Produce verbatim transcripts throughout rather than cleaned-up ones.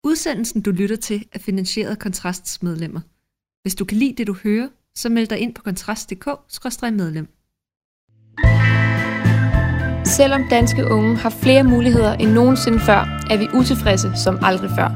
Udsendelsen, du lytter til, er finansieret af Kontrasts medlemmer. Hvis du kan lide det, du hører, så meld dig ind på kontrast punktum d k skråstreg medlem. Selvom danske unge har flere muligheder end nogensinde før, er vi utilfredse som aldrig før.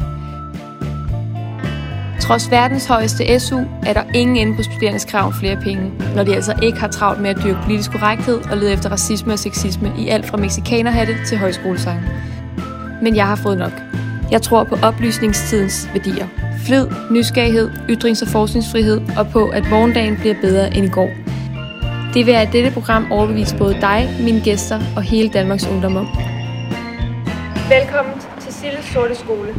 Trods verdens højeste S U er der ingen ende på studerendes krav om flere penge, når de altså ikke har travlt med at dyrke politisk korrekthed og lede efter racisme og sexisme i alt fra mexikanerhatte til højskolesange. Men jeg har fået nok. Jeg tror på oplysningstidens værdier. Flid, nysgerrighed, ytrings- og forskningsfrihed og på, at morgendagen bliver bedre end i går. Det vil jeg i dette program overbevise både dig, mine gæster og hele Danmarks ungdom om. Velkommen til Silles Sorte Skole.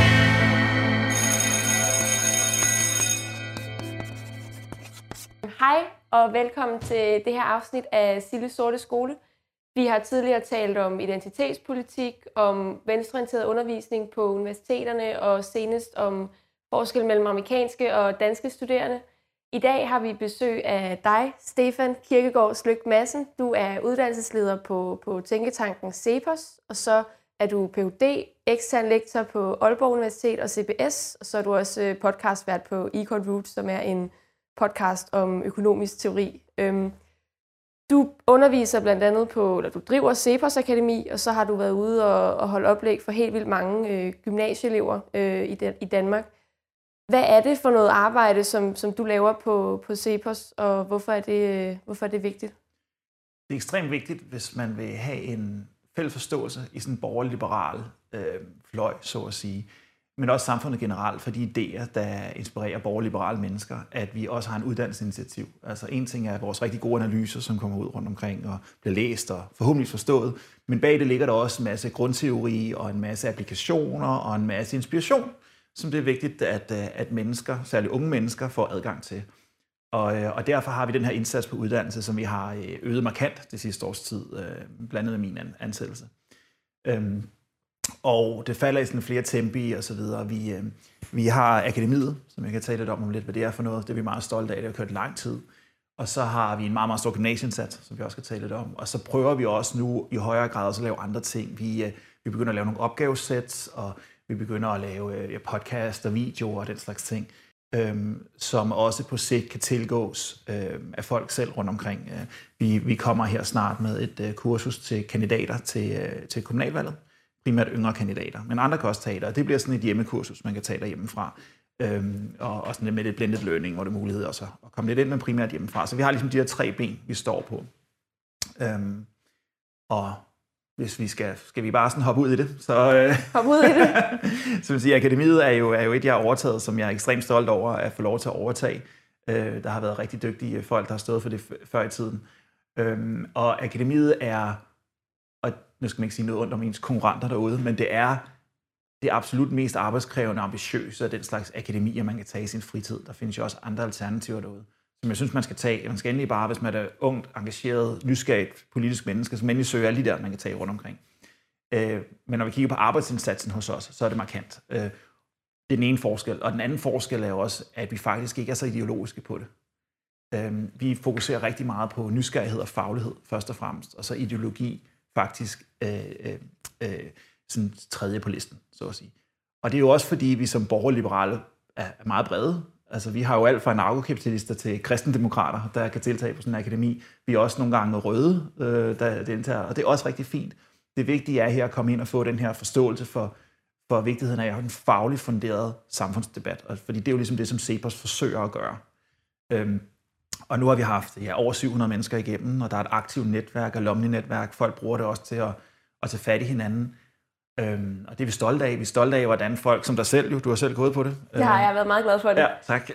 Hej og velkommen til det her afsnit af Silles Sorte Skole. Vi har tidligere talt om identitetspolitik, om venstreorienteret undervisning på universiteterne og senest om forskel mellem amerikanske og danske studerende. I dag har vi besøg af dig, Stefan Kirkegaard Sløgt Madsen. Du er uddannelsesleder på, på tænketanken CEPOS, og så er du P H D, ekstern lektor på Aalborg Universitet og C B S, og så er du også podcastvært på Econ Roots, som er en podcast om økonomisk teori. Du underviser blandt andet på, eller du driver CEPOS Akademi, og så har du været ude og, og holde oplæg for helt vildt mange øh, gymnasieelever øh, i, i Danmark. Hvad er det for noget arbejde, som, som du laver på, på CEPOS, og hvorfor er, det, øh, hvorfor er det vigtigt? Det er ekstremt vigtigt, hvis man vil have en fælles forståelse i sådan en borgerlig-liberal øh, fløj, så at sige, men også samfundet generelt, for de idéer, der inspirerer borgerliberale mennesker, at vi også har en uddannelsesinitiativ. Altså en ting er vores rigtig gode analyser, som kommer ud rundt omkring og bliver læst og forhåbentlig forstået, men bag det ligger der også en masse grundteori og en masse applikationer og en masse inspiration, som det er vigtigt, at, at mennesker, særligt unge mennesker, får adgang til. Og, og derfor har vi den her indsats på uddannelse, som vi har øget markant det sidste års tid, blandt andet min ansættelse. Og det falder i sådan flere tempi og så videre. Vi, øh, vi har akademiet, som jeg kan tale lidt om, om lidt, hvad det er for noget. Det er vi meget stolte af, det har kørt lang tid. Og så har vi en meget, meget stor gymnasieindsats, som vi også kan tale lidt om. Og så prøver vi også nu i højere grad også at lave andre ting. Vi, øh, vi begynder at lave nogle opgavesæt, og vi begynder at lave øh, podcast og videoer og den slags ting, øh, som også på sigt kan tilgås øh, af folk selv rundt omkring. Vi, vi kommer her snart med et øh, kursus til kandidater til, øh, til kommunalvalget. Primært yngre kandidater, men andre kan også tage det, og det bliver sådan et hjemmekursus, man kan tage derhjemmefra, øhm, og også sådan med et blended learning, hvor det er mulighed også at komme lidt ind, men primært hjemmefra. Så vi har ligesom de her tre ben, vi står på. Øhm, og hvis vi skal, skal vi bare sådan hoppe ud i det, så... Øh, Hoppe ud i det? Så vil sige, akademiet er jo, er jo et, jeg har overtaget, som jeg er ekstremt stolt over at få lov til at overtage. Øh, der har været rigtig dygtige folk, der har stået for det før i tiden. Øhm, og akademiet er... og nu skal man ikke sige noget ondt om ens konkurrenter derude, men det er det absolut mest arbejdskrævende og ambitiøse af den slags akademier, man kan tage i sin fritid. Der findes jo også andre alternativer derude, som jeg synes, man skal tage. Man skal endelig bare, hvis man er ungt, engageret, nysgerrigt politisk menneske, så man endelig søger alle de der, man kan tage rundt omkring. Øh, men når vi kigger på arbejdsindsatsen hos os, så er det markant. Øh, det er den ene forskel. Og den anden forskel er jo også, at vi faktisk ikke er så ideologiske på det. Øh, vi fokuserer rigtig meget på nysgerrighed og faglighed, først og fremmest, og så ideologi faktisk øh, øh, sådan tredje på listen, så at sige. Og det er jo også fordi, vi som borgerliberale er meget brede. Altså, vi har jo alt fra anarkokapitalister til kristendemokrater, der kan deltage på sådan en akademi. Vi er også nogle gange røde, øh, der deltager, og det er også rigtig fint. Det vigtige er her at komme ind og få den her forståelse for, for vigtigheden af at have en fagligt funderet samfundsdebat. Og fordi det er jo ligesom det, som CEPOS forsøger at gøre. Øhm, Og nu har vi haft ja, over syv hundrede mennesker igennem, og der er et aktivt netværk, alumni-netværk. Folk bruger det også til at, at tage fat i hinanden. Øhm, og det er vi stolte af. Vi er stolte af, hvordan folk, som dig selv, jo, du har selv gået på det. Det har jeg været meget glad for det. Ja, tak.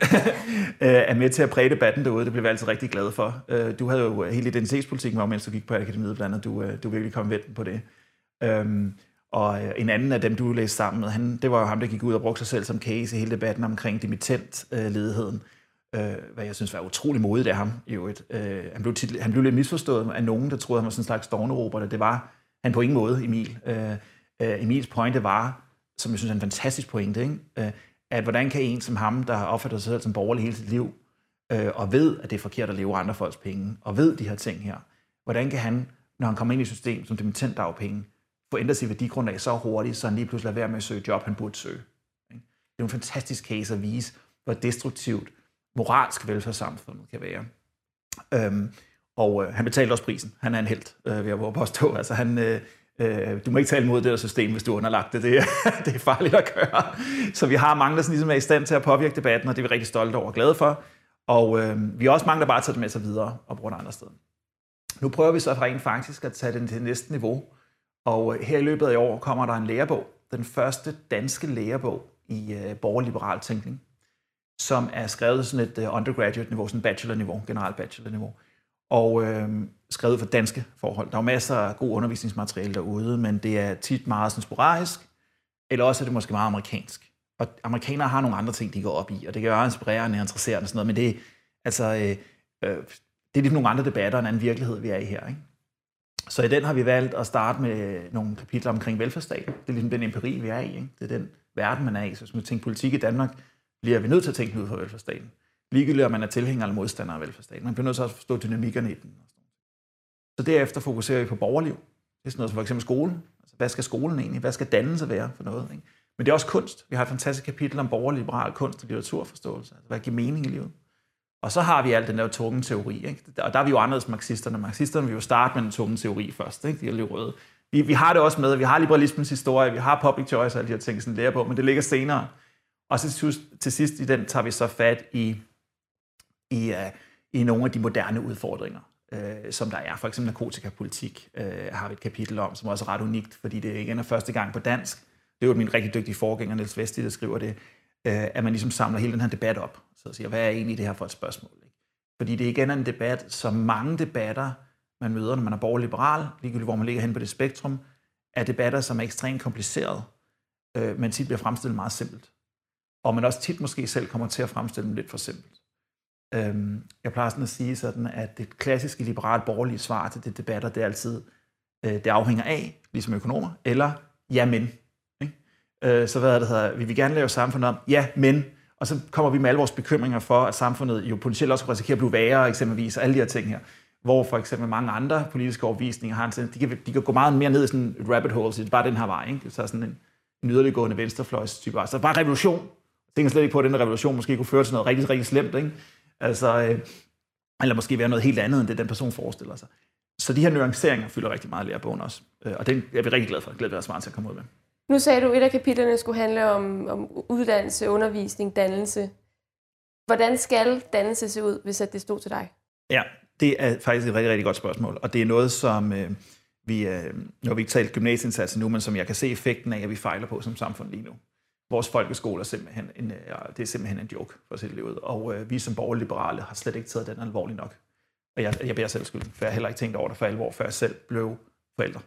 er med til at præge debatten derude. Det bliver vi altid rigtig glade for. Du havde jo hele identitetspolitikken, mens du gik på akademiet, blandt andet. Du, du virkelig kom ved på det. Øhm, og en anden af dem, du læste sammen med, han, det var jo ham, der gik ud og brugte sig selv som case i hele debatten omkring dimittentledigheden. Øh, hvad jeg synes var utrolig modigt af ham i øvrigt. Øh, han, blev tit, han blev lidt misforstået af nogen, der troede, han var sådan en slags stornerober. Det var han på ingen måde, Emil. Øh, øh, Emils pointe var, som jeg synes er en fantastisk pointe, ikke? Øh, at hvordan kan en som ham, der har opfattet sig selv som borgerlig hele sit liv, øh, og ved, at det er forkert at leve andre folks penge, og ved de her ting her, hvordan kan han, når han kommer ind i et system som dimittentdagpenge, få ændret sit værdigrundlag så hurtigt, så han lige pludselig lader være med at søge job, han burde søge. jo en fantastisk case at vise, hvor destruktivt moralsk velfærdssamfundet kan være. Øhm, og øh, han betalte også prisen. Han er en helt, øh, vil jeg påstå. Altså, han, øh, øh, du må ikke tale imod det der system, hvis du er underlagt det. Det er, det er farligt at gøre. Så vi har mange, der sådan ligesom er i stand til at påvirke debatten, og det er vi rigtig stolte over og glade for. Og øh, vi har også mange, der bare tager det med sig videre og bruger det andre steder. Nu prøver vi så rent faktisk at tage den til næste niveau. Og øh, her i løbet af i år kommer der en lærebog. Den første danske lærebog i øh, borgerliberal tænkning, som er skrevet sådan et uh, undergraduate-niveau, sådan bachelor-niveau, generelt bachelor-niveau, og øh, skrevet for danske forhold. Der er masser af god undervisningsmateriale derude, men det er tit meget sådan sporadisk, eller også er det måske meget amerikansk. Og amerikanere har nogle andre ting, de går op i, og det kan være inspirerende og interesserende og sådan noget, men det, altså, øh, øh, det er lidt nogle andre debatter, end anden virkelighed, vi er i her, ikke? Så i den har vi valgt at starte med nogle kapitler omkring velfærdsstaten. Det er ligesom den empiri, vi er i, ikke? Det er den verden, man er i. Så hvis man tænker politik i Danmark, bliver vi nødt til at tænke ud for velfærdsstaten. Ligegyldigt om man er tilhænger eller modstander af velfærdsstaten. Man bliver nødt til at forstå dynamikkerne i den. Så derefter fokuserer vi på borgerliv. Det er sådan noget som for eksempel skolen. Altså, hvad skal skolen egentlig? Hvad skal dannelse være for noget? Ikke? Men det er også kunst. Vi har et fantastisk kapitel om borgerliberal kunst og litteraturforståelse. Altså, hvad giver mening i livet? Og så har vi alt den der tunge teori. Ikke? Og der er vi jo anderledes marxisterne. Marxisterne vil jo starte med den tunge teori først. Ikke? De er lidt røde. Vi, vi har det også med. Vi har liberalismens historie. Vi har public choice og alle de her ting, sådan lærer på. Men det ligger senere. Og så til sidst i den tager vi så fat i, i, uh, i nogle af de moderne udfordringer, uh, som der er. For eksempel narkotikapolitik uh, har vi et kapitel om, som også er ret unikt, fordi det igen er første gang på dansk. Det er jo min rigtig dygtige forgænger, Niels Vesti, der skriver det, uh, at man ligesom samler hele den her debat op. Så siger, hvad er egentlig det her for et spørgsmål? Ikke? Fordi det igen er en debat, som mange debatter, man møder, når man er borgerliberal, ligegyldigt hvor man ligger hen på det spektrum, er debatter, som er ekstremt komplicerede, uh, men tit bliver fremstillet meget simpelt. Og man også tit måske selv kommer til at fremstille dem lidt for simpelt. Øhm, jeg plejer sådan at sige sådan, at det klassiske liberalt borgerlige svar til det debatter, det er altid, øh, det afhænger af, ligesom økonomer, eller ja, men. Ikke? Øh, så hvad er det hedder, vi vil gerne lave samfundet om, ja, men, og så kommer vi med alle vores bekymringer for, at samfundet jo potentielt også kan risikere at blive værre, eksempelvis, og alle de her ting her. Hvor for eksempel mange andre politiske overbevisninger har en, de, kan, de kan gå meget mere ned i sådan et rabbit hole, så det er bare den her vej, ikke? Så sådan en, en yderliggående venstrefløjs type. Så bare revolution. Jeg tænker slet ikke på, at den revolution måske kunne føre til noget rigtig, rigtig slemt, ikke? Altså, øh, eller måske være noget helt andet, end det den person forestiller sig. Så de her nuanceringer fylder rigtig meget i lærebogen også. Øh, og det er vi rigtig glade for. Jeg glæder mig smart til at komme ud med. Nu sagde du, at et af kapitlerne skulle handle om, om uddannelse, undervisning, dannelse. Hvordan skal dannelse se ud, hvis det stod til dig? Ja, det er faktisk et rigtig, rigtig godt spørgsmål. Og det er noget, som øh, vi, øh, når vi ikke taler gymnasieindsatsen nu, men som jeg kan se effekten af, at vi fejler på som samfund lige nu. Vores folkeskole er simpelthen en, det er simpelthen en joke for at se det ud. Og øh, vi som borgerliberale har slet ikke taget den alvorligt nok. Og jeg, jeg bærer selv skylden, for jeg har heller ikke tænkt over det for alvor, før jeg selv blev forældre.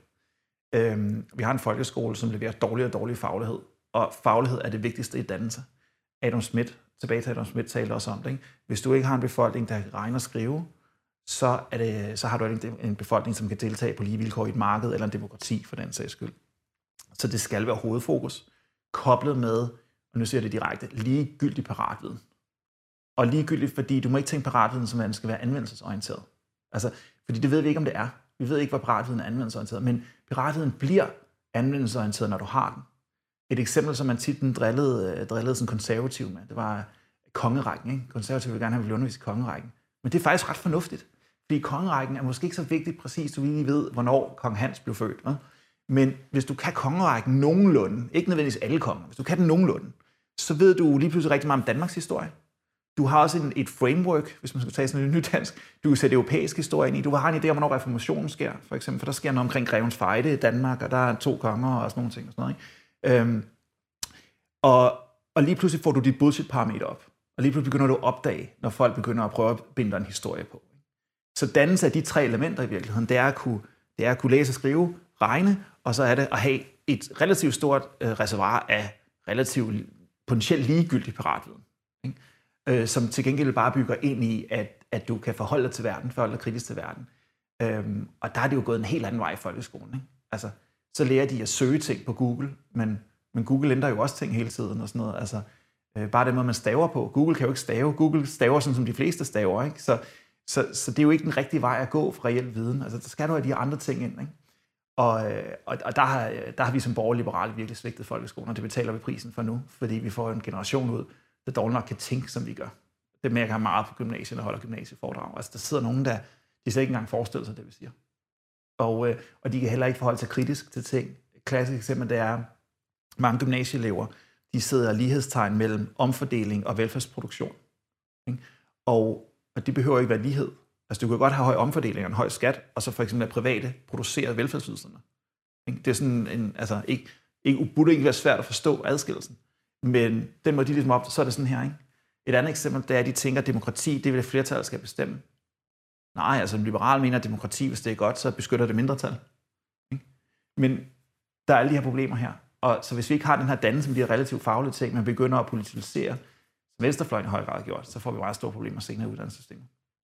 Øhm, vi har en folkeskole, som leverer dårlig og dårlig faglighed. Og faglighed er det vigtigste i dannelse. Adam Smith, tilbage til Adam Smith, talte også om det. Ikke? Hvis du ikke har en befolkning, der kan regne og skrive, så, er det, så har du ikke en befolkning, som kan deltage på lige vilkår i et marked, eller en demokrati for den sags skyld. Så det skal være hovedfokus. Koblet med, og nu siger jeg det direkte, ligegyldig paratviden. Og ligegyldigt, fordi du må ikke tænke paratviden, som man skal være anvendelsesorienteret. Altså, fordi det ved vi ikke, om det er. Vi ved ikke, hvad paratviden er anvendelsesorienteret, men paratviden bliver anvendelsesorienteret, når du har den. Et eksempel, som man tit drillede, drillede sådan konservativ med, det var kongerækken. Ikke? Konservative vil gerne have undervist i kongerækken. Men det er faktisk ret fornuftigt, fordi kongerækken er måske ikke så vigtigt præcis, du lige ved, hvornår kong Hans blev født. Ikke? Men hvis du kan kongerækken nogenlunde, ikke nødvendigvis alle konger, hvis du kan den nogenlunde, så ved du lige pludselig rigtig meget om Danmarks historie. Du har også en, et framework, hvis man skal tage sådan en nydansk, du kan sætte europæisk historie ind i. Du har en idé om, hvornår reformationen sker, for eksempel, for der sker noget omkring Grevens Fejde i Danmark, og der er to konger og sådan nogle ting og sådan noget. Ikke? Øhm, og, og lige pludselig får du dit bullshit-parameter op, og lige pludselig begynder du at opdage, når folk begynder at prøve at binde en historie på. Så dannelse af de tre elementer i virkeligheden, det er at kunne, det er at kunne læse og skrive, regne, og så er det at have et relativt stort øh, reservoir af relativt potentielt ligegyldig paratviden, ikke? Øh, som til gengæld bare bygger ind i, at, at du kan forholde dig til verden, forholde dig kritisk til verden. Øhm, og der er det jo gået en helt anden vej i folkeskolen. Ikke? Altså, så lærer de at søge ting på Google, men, men Google ændrer jo også ting hele tiden og sådan noget. Altså, øh, bare den måde, man staver på. Google kan jo ikke stave. Google staver sådan, som de fleste staver. Ikke? Så, så, så det er jo ikke den rigtige vej at gå for reel viden. Altså, der skal du have de andre ting ind, ikke? Og, og, og der, har, der har vi som borgerliberale virkelig svigtet folkeskolen, og det betaler vi prisen for nu, fordi vi får en generation ud, der dårligt nok kan tænke, som vi gør. Det mærker jeg meget på gymnasiet, der holder gymnasieforedrag. Altså, der sidder nogen, der de slet ikke engang forestiller sig det, vi siger. Og, øh, og de kan heller ikke forholde sig kritisk til ting. Et klassisk eksempel, det er, mange gymnasieelever, de sidder lighedstegn mellem omfordeling og velfærdsproduktion. Ikke? Og, og det behøver ikke være lighed. Altså, du kan godt have høj omfordeling og en høj skat, og så for eksempel at private producerer velfærdsydelserne. Ikke? Det er sådan en, altså, ikke, ikke, burde ikke være svært at forstå adskillelsen. Men den må de ligesom op, så er det sådan her, ikke? Et andet eksempel, det er, at de tænker, at demokrati, det vil et flertal skal bestemme. Nej, altså en liberal mener, at demokrati, hvis det er godt, så beskytter det mindretal. Ikke? Men der er alle de her problemer her. Og så hvis vi ikke har den her dannelse med de her relativt faglige ting, men begynder at politisere, som venstrefløjen i høj grad gjort, så får vi meget store problemer senere i uddannelsessystemet.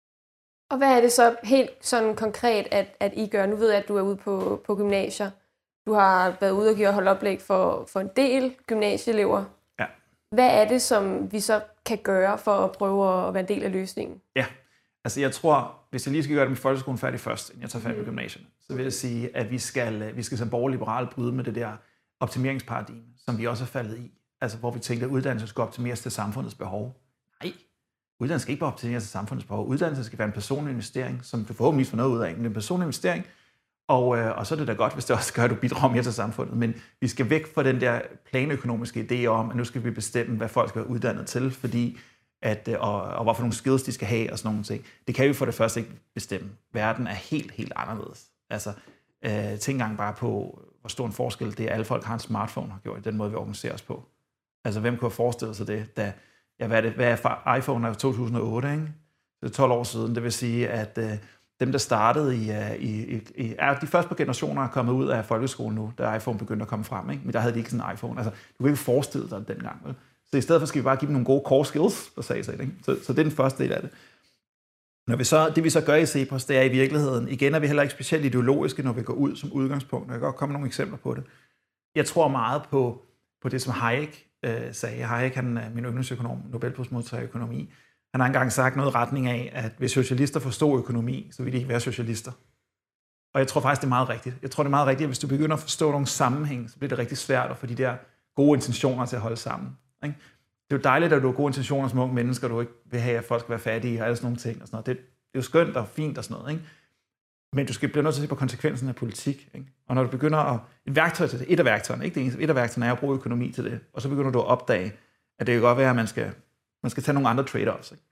Og hvad er det så helt sådan konkret, at, at I gør? Nu ved jeg, at du er ude på, på gymnasier. Du har været ude og give holde oplæg for, for en del gymnasieelever. Ja. Hvad er det, som vi så kan gøre for at prøve at være en del af løsningen? Ja, altså jeg tror, hvis jeg lige skal gøre det med folkeskolen færdig først, inden jeg tager fat på gymnasiet, så vil jeg sige, at vi skal, vi skal som borgerliberale bryde med det der optimeringsparadigme, som vi også er faldet i. Altså hvor vi tænker, at uddannelse skal optimeres til samfundets behov. Nej, uddannelse skal ikke bare optimeres til samfundets behov. Uddannelse skal være en personlig investering, som du forhåbentlig får noget ud af, men det er en personlig investering. Og, øh, og så er det da godt, hvis det også gør, at du bidrager mere til samfundet. Men vi skal væk fra den der planøkonomiske idé om, at nu skal vi bestemme, hvad folk skal være uddannet til, fordi at, og, og hvorfor nogle skills de skal have og sådan nogle ting. Det kan vi for det første ikke bestemme. Verden er helt, helt anderledes. Altså, øh, tænk engang bare på, hvor stor en forskel det er, at alle folk har en smartphone, har gjort i den måde, vi organiserer os på. Altså, hvem kunne have forestillet sig det, da, ja, hvad er det, hvad er for, iPhone er to tusind og otte, ikke? Det er tolv år siden. Det vil sige, at øh, dem, der startede i, i, i, i er de første par generationer er kommet ud af folkeskolen nu, da iPhone begyndte at komme frem, ikke? Men der havde de ikke sådan en iPhone. Altså, du kan ikke forestille dig det dengang, vel? Så i stedet for skal vi bare give dem nogle gode core skills, der sagde sig, ikke? Så, så det er den første del af det. Når vi så, det vi så gør i CEPOS, det er i virkeligheden, igen er vi heller ikke specielt ideologiske, når vi går ud som udgangspunkt. Jeg kan godt komme nogle eksempler på det. Jeg tror meget på, på det, som Hayek øh, sagde. Hayek, han er min yndlingsøkonom, Nobelprismodtager i økonomi. Han har engang sagt noget i retning af, at hvis socialister forstår økonomi, så vil de ikke være socialister. Og jeg tror faktisk, det er meget rigtigt. Jeg tror, det er meget rigtigt, at hvis du begynder at forstå nogle sammenhæng, så bliver det rigtig svært at få de der gode intentioner til at holde sammen. Ikke? Det er jo dejligt, at du har gode intentioner som unge mennesker, du ikke vil have, at folk skal være fattige og alle sådan nogle ting. Og sådan noget. Det, det er jo skønt og fint og sådan noget. Ikke? Men du skal blive nødt til at se på konsekvensen af politik. Ikke? Og når du begynder at... Et værktøj til det, et af værktøjerne, ikke det eneste, et af værktøjerne er at bruge økonomi til det. Og så begynder du at opdage, at det kan godt være, at man skal, man skal tage nogle andre trade-offs. Ikke?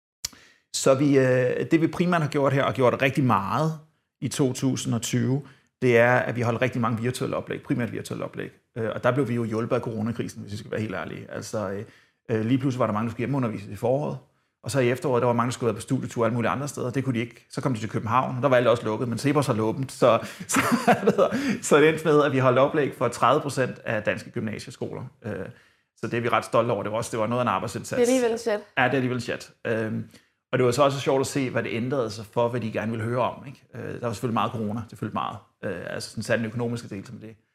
Så vi, det vi primært har gjort her, og gjort rigtig meget i to tusind og tyve, det er, at vi holder rigtig mange virtuelle oplæg, primært virtuelle oplæg. Og der blev vi jo hjulpet af coronakrisen, hvis vi skal være helt ærlige. Altså, lige pludselig var der mange, der skulle hjemmeundervise i foråret, og så i efteråret, der var mange, der skulle være på studietur alle mulige andre steder. Det kunne de ikke. Så kom de til København, og der var alt også lukket, men CEPOS har lukket, så, så, så det endte med, at vi holdt oplæg for tredive procent af danske gymnasieskoler. Så det er vi ret stolte over. Det var også det var noget af en arbejdsindsats. Det er alligevel chat. Ja, det er alligevel chat. Og det var så også sjovt at se, hvad det ændrede sig for, hvad de gerne ville høre om. Ikke? Der var selvfølgelig meget corona, det fyldte meget. Altså sådan sat den økonomiske del som det,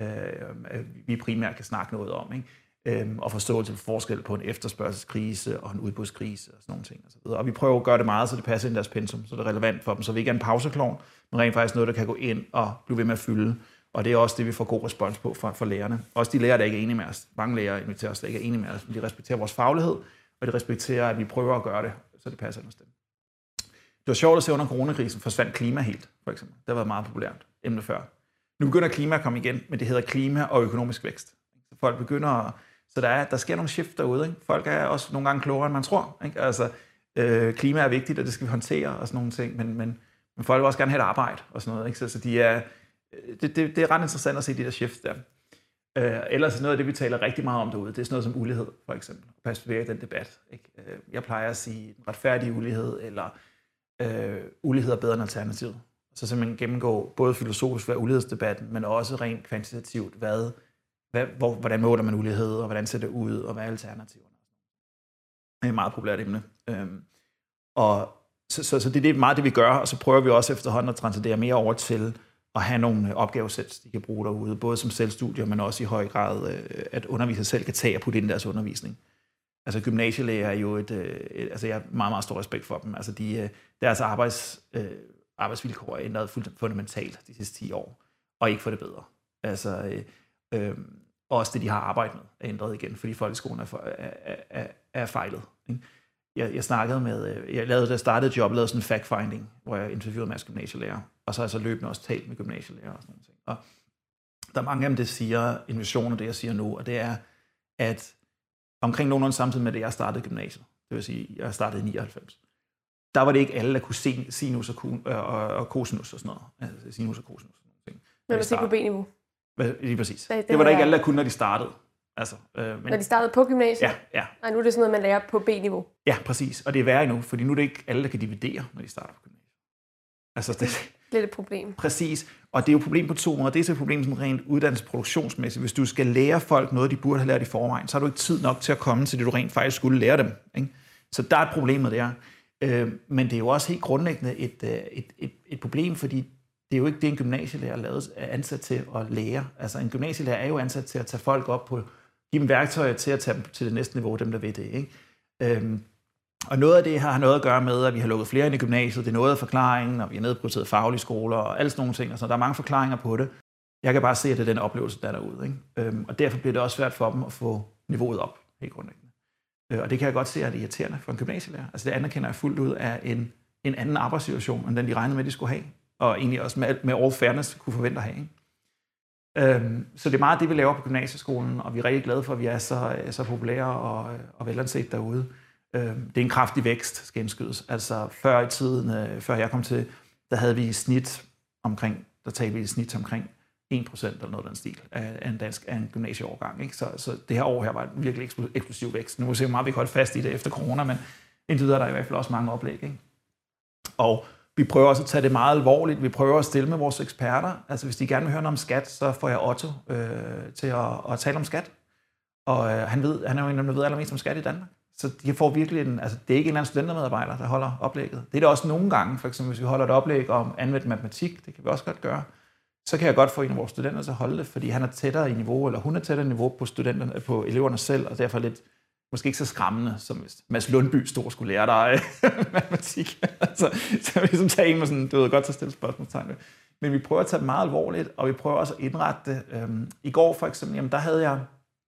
vi primært kan snakke noget om. Ikke? Og forståelse for forskel på en efterspørgselskrise og en udbudskrise og sådan nogle ting. Og, så videre. Og vi prøver at gøre det meget, så det passer ind i deres pensum, så det er relevant for dem. Så vi ikke er en pauseklovn, men rent faktisk noget, der kan gå ind og blive ved med at fylde. Og det er også det, vi får god respons på fra, fra lærerne. Også de lærere, der ikke er enige med os. Mange lærere inviterer os, der ikke er enige med os, men de respekterer vores faglighed, og de respekterer, at vi prøver at gøre det, så det passer ind hos dem. Det var sjovt at se under coronakrisen, forsvandt klima helt, for eksempel. Det har været meget populært emne før. Nu begynder klima at komme igen, men det hedder klima og økonomisk vækst. Så folk begynder at, så der, er, der sker nogle shift derude. Ikke? Folk er også nogle gange klogere, end man tror. Ikke? Altså, øh, klima er vigtigt, og det skal vi håndtere og sådan nogle ting, men, men, men folk vil også gerne have et arbejde og sådan noget. Ikke? Så, så de er, det, det, det er ret interessant at se de der shifts der. Øh, ellers noget af det, vi taler rigtig meget om derude, det er sådan noget som ulighed, for eksempel. Perspektivere i den debat. Ikke? Jeg plejer at sige retfærdig ulighed, eller øh, ulighed er bedre end alternativet. Så simpelthen gennemgå både filosofisk, hvad ulighedsdebatten, men også rent kvantitativt, hvad, hvad, hvor, hvordan måler man ulighed, og hvordan ser det ud, og hvad er alternativerne. Det er et meget populært emne. Øhm, og så, så, så det er det, meget det, vi gør, og så prøver vi også efterhånden at transcendere mere over til at have nogle opgavesæt, de kan bruge derude, både som selvstudier, men også i høj grad, at undervisere selv kan tage og putte ind i deres undervisning. Altså gymnasielærer er jo et, et altså jeg har meget, meget stor respekt for dem. Altså de, deres arbejds, arbejdsvilkår er ændret fundamentalt de sidste ti år. og ikke få det bedre. Altså, øh, øh, også det, de har arbejdet med, er ændret igen, fordi folkeskolen er, er, er, er fejlet. Ikke? Jeg, jeg snakkede med, jeg lavede, da jeg startede job, lavede sådan en fact-finding, hvor jeg interviewede en masse gymnasielærer, og så har jeg så løbende også talt med gymnasielærer og sådan noget. Og der er mange af dem, der siger, en vision af det, jeg siger nu, og det er, at omkring nogenlunde samtidig med det, jeg startede gymnasiet, det vil sige, jeg startede i nioghalvfems, der var det ikke alle, der kunne se sinus og, og, og cosinus og sådan noget. Altså sinus og cosinus. Men man på B-niveau. Lige præcis. Det, det, det var der er... ikke alle, der kunne, når de startede. Altså, øh, men... Når de startede på gymnasiet? Ja, ja. Nej, nu er det sådan noget, man lærer på B-niveau. Ja, præcis. Og det er værre endnu, fordi nu er det ikke alle, der kan dividere, når de starter på gymnasiet. Altså, det... det er et problem. Præcis. Og det er jo et problem på to måder. Det er så et problem sådan rent uddannelsesproduktionsmæssigt. Hvis du skal lære folk noget, de burde have lært i forvejen, så har du ikke tid nok til at komme til det, du rent faktisk skulle lære dem. Ikke? Så der er et problem med det her. Øh, men det er jo også helt grundlæggende et, et, et, et problem, fordi det er jo ikke det, en gymnasielærer er, lavet, er ansat til at lære. Altså en gymnasielærer er jo ansat til at tage folk op på, give dem værktøjer til at tage dem til det næste niveau, dem der ved det. Ikke? Øhm, og noget af det har noget at gøre med, at vi har lukket flere ind i gymnasiet. Det er noget af forklaringen, og vi har nedprioriteret faglige skoler og alle sådan nogle ting. Så der er mange forklaringer på det. Jeg kan bare se, at det er den oplevelse, der er derude. Ikke? Øhm, og derfor bliver det også svært for dem at få niveauet op, helt grundlæggende. Øh, og det kan jeg godt se, at det er irriterende for en gymnasielærer. Altså det anerkender jeg fuldt ud af en, en anden arbejdssituation, end den de regnede med, de skulle have. Og egentlig også med, med all fairness kunne forvente at have. Ikke? Øhm, så det er meget det, vi laver på gymnasieskolen, og vi er rigtig glade for, at vi er så, så populære og, og velanset derude. Øhm, det er en kraftig vækst, skal indskydes. Altså før i tiden, øh, før jeg kom til, der havde vi i snit omkring, der talte vi i snit omkring en procent eller noget af den stil af, af en dansk af en gymnasieårgang. Ikke? Så, så det her år her var en virkelig eksplosiv vækst. Nu må vi se, hvor meget vi kan holde fast i det efter corona, men indtil videre er der i hvert fald også mange oplæg. Ikke? Og vi prøver også at tage det meget alvorligt. Vi prøver at stille med vores eksperter. Altså hvis de gerne vil høre noget om skat, så får jeg Otto øh, til at, at tale om skat. Og øh, han, ved, han er jo en af dem, der ved allermest om skat i Danmark. Så de får virkelig en, altså det er ikke en eller anden studentermedarbejder, der holder oplægget. Det er det også nogle gange, for eksempel hvis vi holder et oplæg om anvendt matematik, det kan vi også godt gøre, så kan jeg godt få en af vores studenter til at holde det, fordi han er tættere i niveau, eller hun er tættere i niveau på, studenterne, på eleverne selv, og derfor lidt, måske ikke så skræmmende, som hvis Mads Lundby stod og skulle lære dig matematik. altså, så vi ligesom tager en med sådan, du ved godt til at stille spørgsmålstegn med. Men vi prøver at tage det meget alvorligt, og vi prøver også at indrette det. Øhm, I går for eksempel, jamen, der havde jeg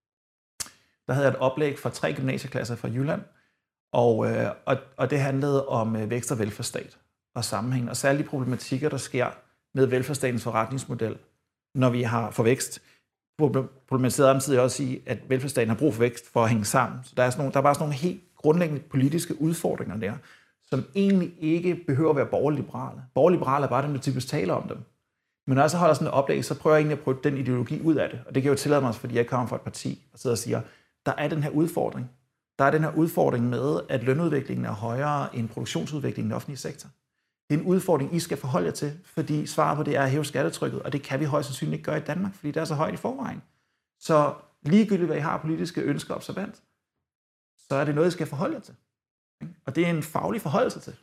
der havde jeg et oplæg fra tre gymnasieklasser fra Jylland, og, øh, og, og det handlede om øh, vækst og velfærdsstat og sammenhæng, og særligt de problematikker, der sker med velfærdsstatens forretningsmodel, når vi har for vækst. Problematiseret samtidig også i, at velfærdsstaten har brug for vækst for at hænge sammen. Så der er, sådan nogle, der er bare sådan nogle helt grundlæggende politiske udfordringer der, som egentlig ikke behøver at være borgerliberale. Borgerliberale er bare dem, der typisk taler om dem. Men når jeg så holder sådan et oplæg, så prøver jeg egentlig at prøve den ideologi ud af det. Og det kan jo tillade mig, fordi jeg kommer fra et parti og sidder og siger, der er den her udfordring. Der er den her udfordring med, at lønudviklingen er højere end produktionsudviklingen i den offentlige sektor. Det er en udfordring, I skal forholde jer til, fordi svaret på det er at hæve skattetrykket, og det kan vi højst sandsynligt ikke gøre i Danmark, fordi det er så højt i forvejen. Så ligegyldigt, hvad I har politiske ønsker observant, så er det noget, I skal forholde jer til. Og det er en faglig forholdelse til.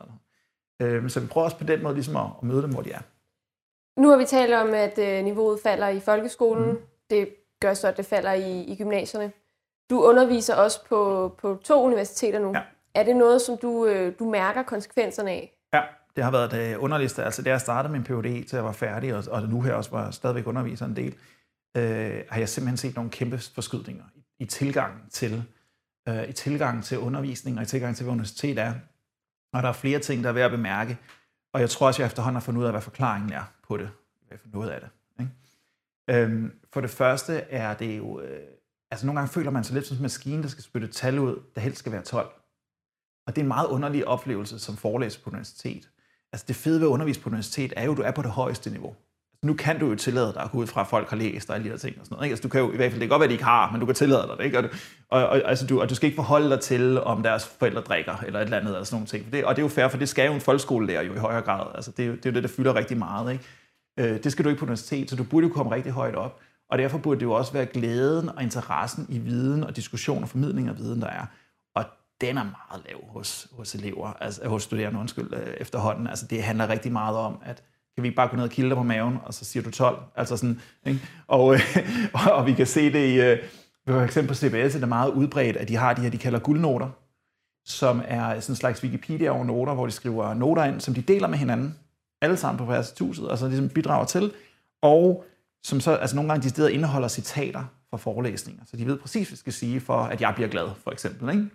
Så vi prøver også på den måde ligesom at møde dem, hvor de er. Nu har vi talt om, at niveauet falder i folkeskolen. Mm. Det gør så, at det falder i, i gymnasierne. Du underviser også på, på to universiteter nu. Ja. Er det noget, som du, du mærker konsekvenserne af? Ja, det har været det underligste. Altså, da jeg startede min P H D, til jeg var færdig, og, og nu her også var stadigvæk underviser en del, øh, har jeg simpelthen set nogle kæmpe forskydninger i, i tilgangen til øh, i tilgangen til undervisning og i tilgangen til, hvad universitet er. Og der er flere ting, der er værd at bemærke. Og jeg tror også, jeg efterhånden har fundet ud af, hvad forklaringen er på det. Hvad for noget af det. Ikke? Øhm, for det første er det jo... Øh, altså nogle gange føler man sig lidt som en maskine, der skal spytte et tal ud, der helst skal være tolv. Og det er en meget underlig oplevelse som forelæser på universitet. Altså det fede ved at undervise på universitet er jo, at du er på det højeste niveau. Altså, nu kan du jo tillade dig at gå ud fra, at folk har læst og alle de her ting og sådan noget. Ikke? Altså du kan jo i hvert fald, det kan godt være, at de ikke har, men du kan tillade dig det. Ikke? Og, du, og, og, altså, du, og du skal ikke forholde dig til, om deres forældre drikker eller et eller andet eller sådan nogle ting. Det, og det er jo fair, for det skal jo en folkeskolelærer jo i højere grad. Altså det er jo det, er jo det der fylder rigtig meget. Ikke? Øh, det skal du ikke på universitet, så du burde jo komme rigtig højt op. Og derfor burde det jo også være glæden og interessen i viden og diskussion og formidling af viden, der er. Og den er meget lav hos, hos elever, altså hos studerende, undskyld, efterhånden. Altså det handler rigtig meget om, at kan vi ikke bare gå ned og kilde dig på maven, og så siger du tolv? Altså sådan, ikke? Og, øh, og vi kan se det i, øh, for eksempel på C B S, er det meget udbredt, at de har de her, de kalder guldnoter, som er sådan en slags Wikipedia over noter, hvor de skriver noter ind, som de deler med hinanden, alle sammen på værelseshuset, og så ligesom bidrager til. og som så altså nogle gange de steder indeholder citater fra forelæsninger, så de ved præcis, hvad de skal sige for, at jeg bliver glad, for eksempel. Ikke?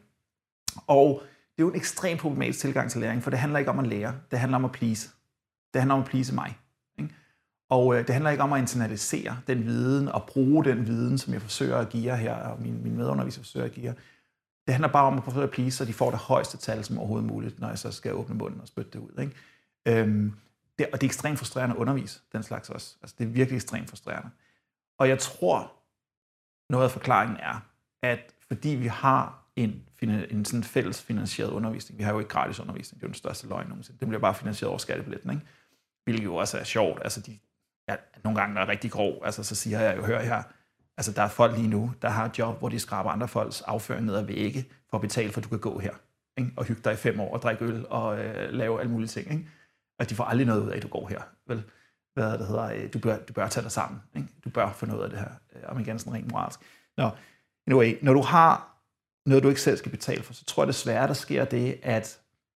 Og det er jo en ekstremt problematisk tilgang til læring, for det handler ikke om at lære, det handler om at please. Det handler om at please mig. Ikke? Og øh, det handler ikke om at internalisere den viden og bruge den viden, som jeg forsøger at give jer her, og min, min medunderviser forsøger at give jer. Det handler bare om at forsøge at please, så de får det højeste tal som overhovedet muligt, når jeg så skal åbne munden og spytte det ud. Ikke? Øhm, det, og det er ekstremt frustrerende at undervise, den slags også. Altså, det er virkelig ekstremt frustrerende. Og jeg tror, noget af forklaringen er, at fordi vi har en, en sådan fælles finansieret undervisning, vi har jo ikke gratis undervisning, det er jo den største løgn nogensinde, det bliver bare finansieret over skattebilletten, ikke? Hvilket jo også er sjovt. Altså, de, ja, nogle gange er rigtig grov, altså, så siger jeg jo, hør her, altså, der er folk lige nu, der har et job, hvor de skraber andre folks afføring ned ad vægge, for at betale for, at du kan gå her, ikke? Og hygge dig i fem år, og drikke øl, og øh, lave alle mulige ting, ikke? Og de får aldrig noget ud af, at du går her, vel? Hvad det hedder, du bør, du bør tage dig sammen, ikke? Du bør få noget af det her, om igen sådan rent moralsk. Nå, anyway, når du har noget, du ikke selv skal betale for, så tror jeg desværre, der sker det, at,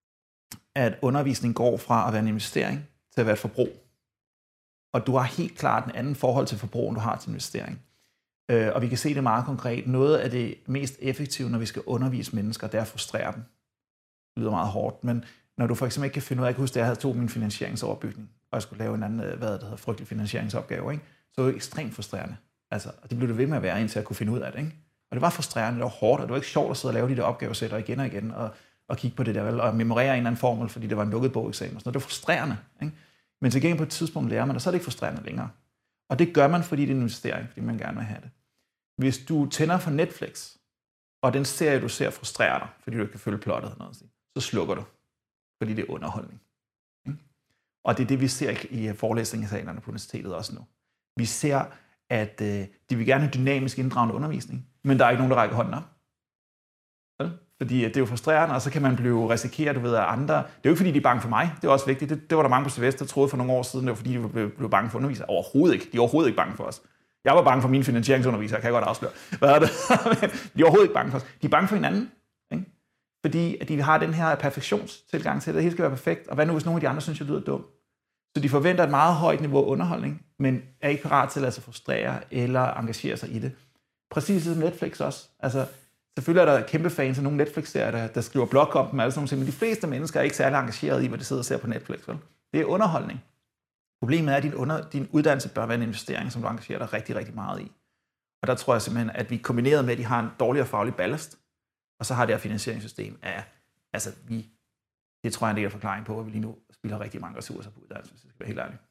at undervisning går fra at være en investering til at være et forbrug. Og du har helt klart en anden forhold til forbrug, end du har til investering. Øh, og vi kan se det meget konkret. Noget af det mest effektive, når vi skal undervise mennesker, det er at frustrere dem. Det lyder meget hårdt, men når du for eksempel ikke kan finde ud af, jeg kan huske, at jeg havde tog min finansieringsoverbygning, og jeg skulle lave en anden, hvad det hedder, frygtelig finansieringsopgave, ikke? Så det var ekstremt frustrerende. Altså, og det blev det ved med at være, indtil jeg kunne finde ud af det, ikke? Og det var frustrerende, det var hårdt, og det var ikke sjovt at sidde og lave de der opgavesætter igen og igen, og, og kigge på det der, vel, og memorere en eller anden formel, fordi det var en lukket bogeksamen og sådan noget. Det var frustrerende, ikke? Men til gengæld på et tidspunkt lærer man, og så er det ikke frustrerende længere. Og det gør man, fordi det er en investering, fordi man gerne vil have det. Hvis du tænder for Netflix, og den serie, du ser, frustrerer dig, fordi du ikke kan følge plottet, så slukker du, fordi det er underholdning. Ikke? Og det er det, vi ser i forelæsningssalerne på universitetet også nu. Vi ser, at øh, de vil gerne have dynamisk inddragende undervisning, men der er ikke nogen, der rækker hånden op. Fordi det er jo frustrerende, og så kan man blive risikeret, du ved, af andre. Det er jo ikke, fordi de er bange for mig. Det er også vigtigt. Det, det var der mange på Sylvester, der troede for nogle år siden, det var, fordi de blev, blev bange for undervisere. Overhovedet ikke. De er overhovedet ikke bange for os. Jeg var bange for mine finansieringsundervisere, kan jeg godt afsløre. Hvad er det? De er overhovedet ikke bange for os. De er bange for hinanden. Ikke? Fordi at de har den her perfektionstilgang til, at det hele skal være perfekt. Og hvad nu, hvis nogle af de andre synes, jeg lyder dumt? Så de forventer et meget højt niveau underholdning, men er ikke parat til at lade sig frustrere eller engagere sig i det. Præcis som Netflix også. Altså, selvfølgelig er der kæmpe fans af nogle Netflix-serier, der, der skriver blog om dem, alle sådan, men de fleste mennesker er ikke særlig engageret i, hvad de sidder og ser på Netflix. Vel? Det er underholdning. Problemet er, at din, under, din uddannelse bør være en investering, som du engagerer dig rigtig, rigtig meget i. Og der tror jeg simpelthen, at vi kombineret med, at de har en dårligere faglig ballast, og så har det her finansieringssystem af, altså vi, det tror jeg er en del af forklaringen på, at vi lige nu spilder rigtig mange ressourcer på uddannelse, hvis jeg skal være helt ærlig.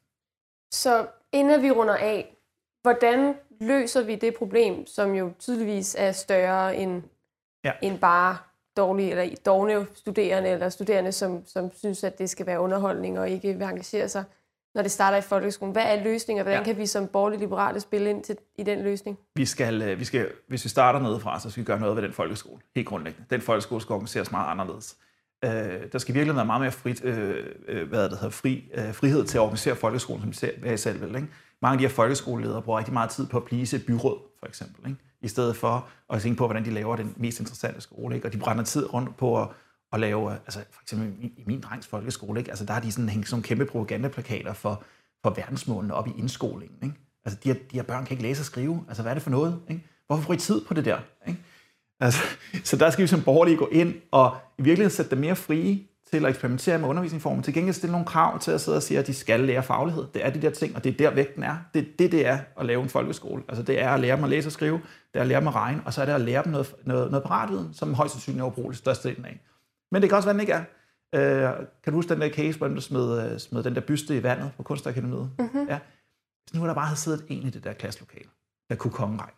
Så inden vi runder af, hvordan løser vi det problem, som jo tydeligvis er større end, ja. end bare dårlige eller dårlige studerende, eller studerende, som, som synes, at det skal være underholdning og ikke vil engagere sig, når det starter i folkeskolen. Hvad er løsningen, og hvordan ja. kan vi som borgerlige liberale spille ind til, i den løsning? Vi skal, vi skal, hvis vi starter nedefra, så skal vi gøre noget ved den folkeskole, helt grundlæggende. Den folkeskole skal organiseres meget anderledes. Øh, der skal virkelig være meget mere frit, øh, hvad det hedder, fri, øh, frihed til at organisere folkeskolen, som jeg selv vil. Ikke? Mange af de her folkeskoleledere bruger rigtig meget tid på at please et byråd, for eksempel, ikke? I stedet for at tænke på, hvordan de laver den mest interessante skole. Ikke? Og de brænder tid rundt på at, at lave, altså for eksempel i min drengs folkeskole, ikke? Altså der har de sådan hængt sådan kæmpe propagandaplakater for, for verdensmålene op i indskolingen. Ikke? Altså de her, de her børn kan ikke læse og skrive. Altså hvad er det for noget? Ikke? Hvorfor bruger I tid på det der? Ikke? Altså, så der skal vi som borgerlige gå ind og i virkeligheden sætte dem mere frie til at eksperimentere med undervisningsformen. Til gengæld stille nogle krav til at sidde og sige, at de skal lære faglighed. Det er de der ting, og det er der vægten er. Det er det, det er at lave en folkeskole. Altså det er at lære dem at læse og skrive, det er at lære dem at regne, og så er det at lære dem noget, noget, noget paratviden, som højst sandsynligt er overbrugeligt størstedelen af. Men det kan også være, den ikke er. Øh, kan du huske den der case, hvor du smed, smed den der byste i vandet på Kunstakademiet? Mm-hmm. Ja. Hvis nu der bare havde siddet en i det der klasselokale, der kunne kongerækken,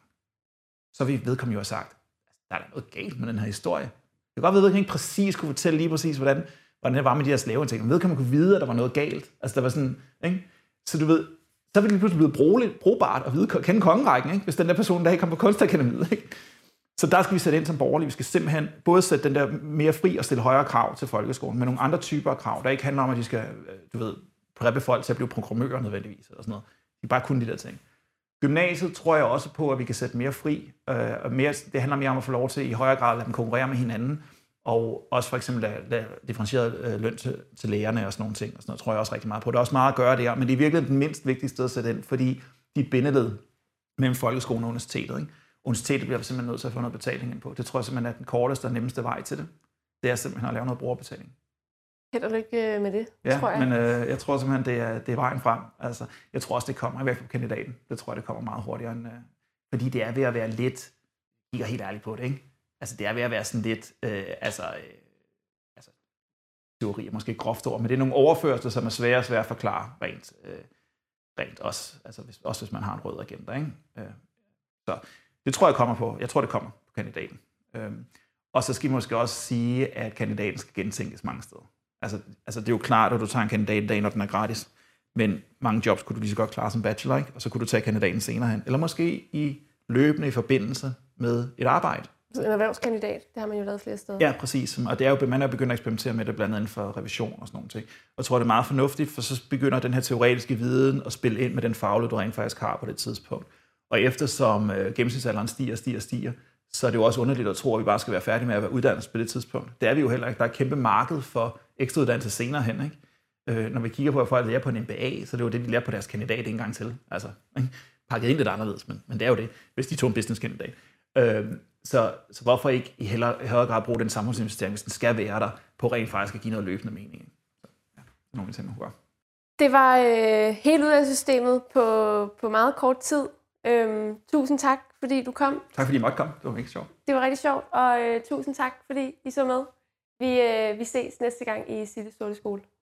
så ville vedkommende jo have sagt, der er noget galt med den her historie. Jeg kan godt vide, at jeg ikke præcis kunne fortælle lige præcis, hvordan, hvordan det var med de her slaveindtægter. Men vedkommende kunne vide, at der var noget galt. Altså, der var sådan, ikke? Så du ved, så ville det pludselig blive brugeligt, brugbart at vide, kende kongerækken, ikke? Hvis den der person, der ikke kom på Kunstakademiet, ikke? Så der skal vi sætte ind som borgerlige. Vi skal simpelthen både sætte den der mere fri og stille højere krav til folkeskolen, med nogle andre typer af krav, der ikke handler om, at de skal, du ved, præppe folk til at blive programmører nødvendigvis, eller sådan noget. De bare kun de der ting. Gymnasiet tror jeg også på, at vi kan sætte mere fri. Øh, og mere, det handler mere om at få lov til i højere grad at lade dem konkurrere med hinanden, Og også for eksempel lave, lave differentieret øh, løn til, til lærerne og sådan nogle ting. Og sådan noget tror jeg også rigtig meget på. Der er også meget at gøre der, men det er virkelig den mindst vigtige sted at sætte ind, fordi de er bindeled mellem folkeskolen og universitetet. Ikke? Universitetet bliver simpelthen nødt til at få noget betaling ind på. Det tror jeg simpelthen er den korteste og nemmeste vej til det. Det er simpelthen at lave noget brugerbetaling. Held og lykke med det, ja, tror jeg. men øh, jeg tror simpelthen, det er, det er vejen frem. Altså, jeg tror også, det kommer i hvert fald på kandidaten. Det tror jeg, det kommer meget hurtigere. End, øh, fordi det er ved at være lidt, jeg er helt ærlig på det, ikke? Altså, det er ved at være sådan lidt, øh, altså, øh, altså, teori er måske et groft ord, men det er nogle overførsler, som er svære og svære at forklare rent, øh, rent også, altså, hvis, også hvis man har en rød agenda, ikke? Øh, så det tror jeg kommer på. Jeg tror, det kommer på kandidaten. Øh, og så skal vi måske også sige, at kandidaten skal gentænkes mange steder. Altså, altså det er jo klart, at du tager en kandidat i dag, når den er gratis, men mange jobs kunne du lige så godt klare som bachelor, ikke? Og så kunne du tage kandidaten senere hen. Eller måske i løbende i forbindelse med et arbejde. Så en erhvervskandidat, det har man jo lavet flere steder. Ja, præcis. Og det er jo, man er begyndt at eksperimentere med det, blandt andet inden for revision og sådan nogle ting. Og jeg tror, det er meget fornuftigt, for så begynder den her teoretiske viden at spille ind med den faglighed, du rent faktisk har på det tidspunkt. Og eftersom øh, gennemsnitsalderen stiger, stiger, stiger, så er det jo også underligt at tro, at vi bare skal være færdige med at være uddannet på det tidspunkt. Det er vi jo heller ikke. Der er et kæmpe marked for ekstra uddannelse senere hen, ikke? Øh, når vi kigger på, at folk lærer på en M B A, så er det jo det, de lærer på deres kandidat en gang til. Altså, ikke? Pakket ind lidt anderledes, men, men det er jo det, hvis de tog en business-kandidat. Øh, så, så hvorfor ikke i højere grad bruge den samfundsinvestering, hvis den skal være der, på rent faktisk at give noget løbende mening? Så, ja, nogle ting, man kunne gøre. Det var øh, helt uddannelsessystemet på, på meget kort tid. Øhm, tusind tak, fordi du kom. Tak fordi I måtte komme. Det var rigtig sjovt. Det var rigtig sjovt, og øh, tusind tak, fordi I så med. Vi, øh, vi ses næste gang i Silles Sorte Skole.